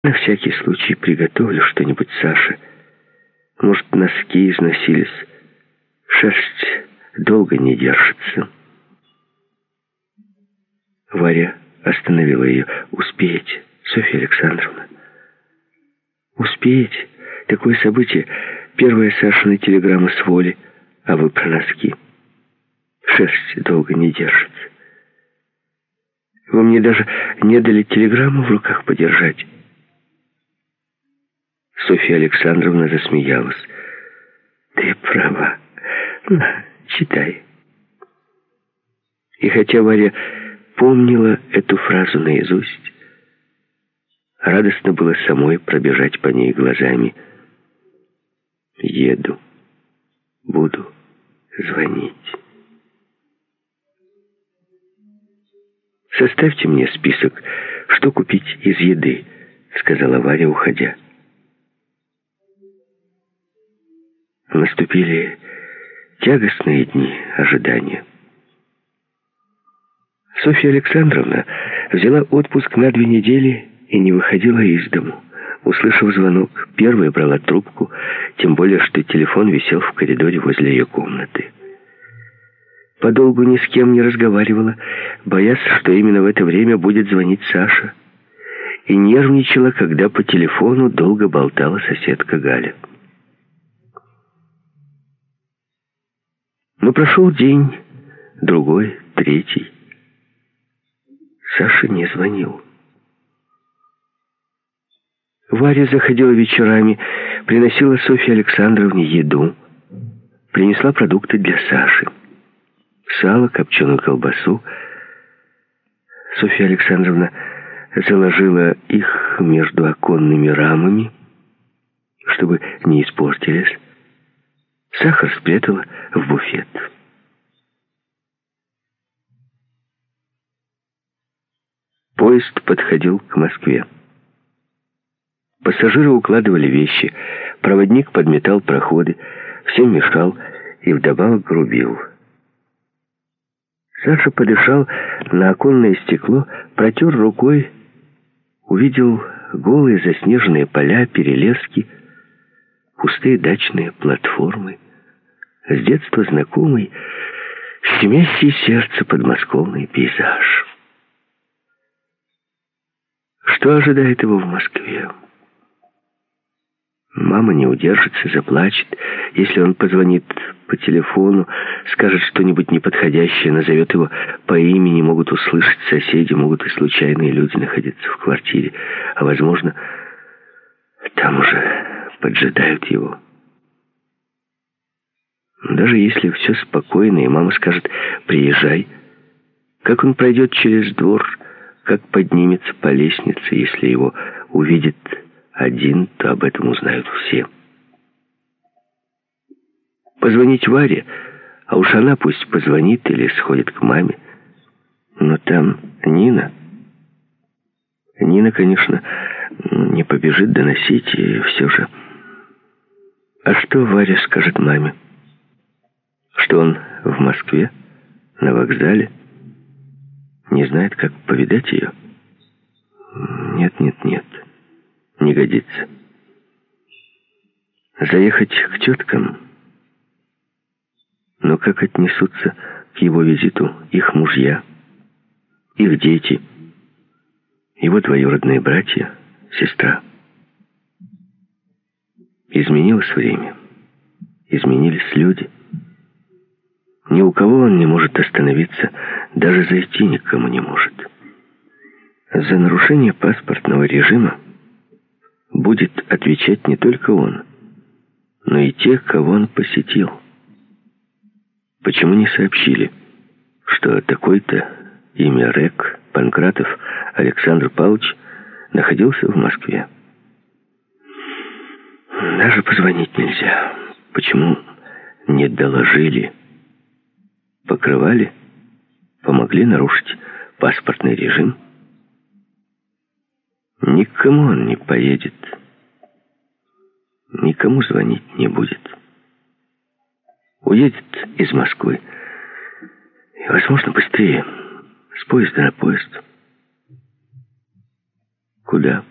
На всякий случай приготовлю что-нибудь Саше. Может, носки износились. Шерсть долго не держится. Варя остановила ее. «Успеете, Софья Александровна?» «Успеете? Такое событие. Первая Сашина телеграмма с воли, а вы про носки. Шерсть долго не держится. Вы мне даже не дали телеграмму в руках подержать». Софья Александровна засмеялась. «Ты права. На, читай». И хотя Варя помнила эту фразу наизусть, радостно было самой пробежать по ней глазами. «Еду. Буду звонить». «Составьте мне список, что купить из еды», — сказала Варя, уходя. Наступили тягостные дни ожидания. Софья Александровна взяла отпуск на 2 недели и не выходила из дому. Услышав звонок, первая брала трубку, тем более, что телефон висел в коридоре возле ее комнаты. Подолгу ни с кем не разговаривала, боясь, что именно в это время будет звонить Саша, и нервничала, когда по телефону долго болтала соседка Галя. Но прошел день, другой, третий. Саша не звонил. Варя заходила вечерами, приносила Софье Александровне еду, принесла продукты для Саши. Сало, копченую колбасу. Софья Александровна заложила их между оконными рамами, чтобы не испортились. Сахар спрятала в буфет. Поезд подходил к Москве. Пассажиры укладывали вещи, проводник подметал проходы, всем мешал и вдобавок грубил. Саша подышал на оконное стекло, протер рукой, увидел голые заснеженные поля, перелески, пустые дачные платформы, с детства знакомый, щемящий сердце подмосковный пейзаж. Что ожидает его в Москве? Мама не удержится, заплачет. Если он позвонит по телефону, скажет что-нибудь неподходящее, назовет его по имени, могут услышать соседи, могут и случайные люди находиться в квартире. А, возможно, там уже поджидают его. Даже если все спокойно, и мама скажет «приезжай», как он пройдет через двор, как поднимется по лестнице, если его увидит один, то об этом узнают все. Позвонить Варе, а уж она пусть позвонит или сходит к маме. Но там Нина. Нина, конечно, не побежит доносить, и все же. А что Варя скажет маме? Что он в Москве, на вокзале, не знает, как повидать ее? Нет, не годится. Заехать к теткам? Но как отнесутся к его визиту их мужья, их дети, его двоюродные братья, сестра? Изменилось время, изменились люди. Ни у кого он не может остановиться, даже зайти никому не может. За нарушение паспортного режима будет отвечать не только он, но и те, кого он посетил. Почему не сообщили, что такой-то, имя Рек, Панкратов Александр Павлович, находился в Москве? Даже позвонить нельзя. Почему не доложили? Покрывали? Помогли нарушить паспортный режим? Никому он не поедет. Никому звонить не будет. Уедет из Москвы. И, возможно, быстрее. С поезда на поезд. Куда?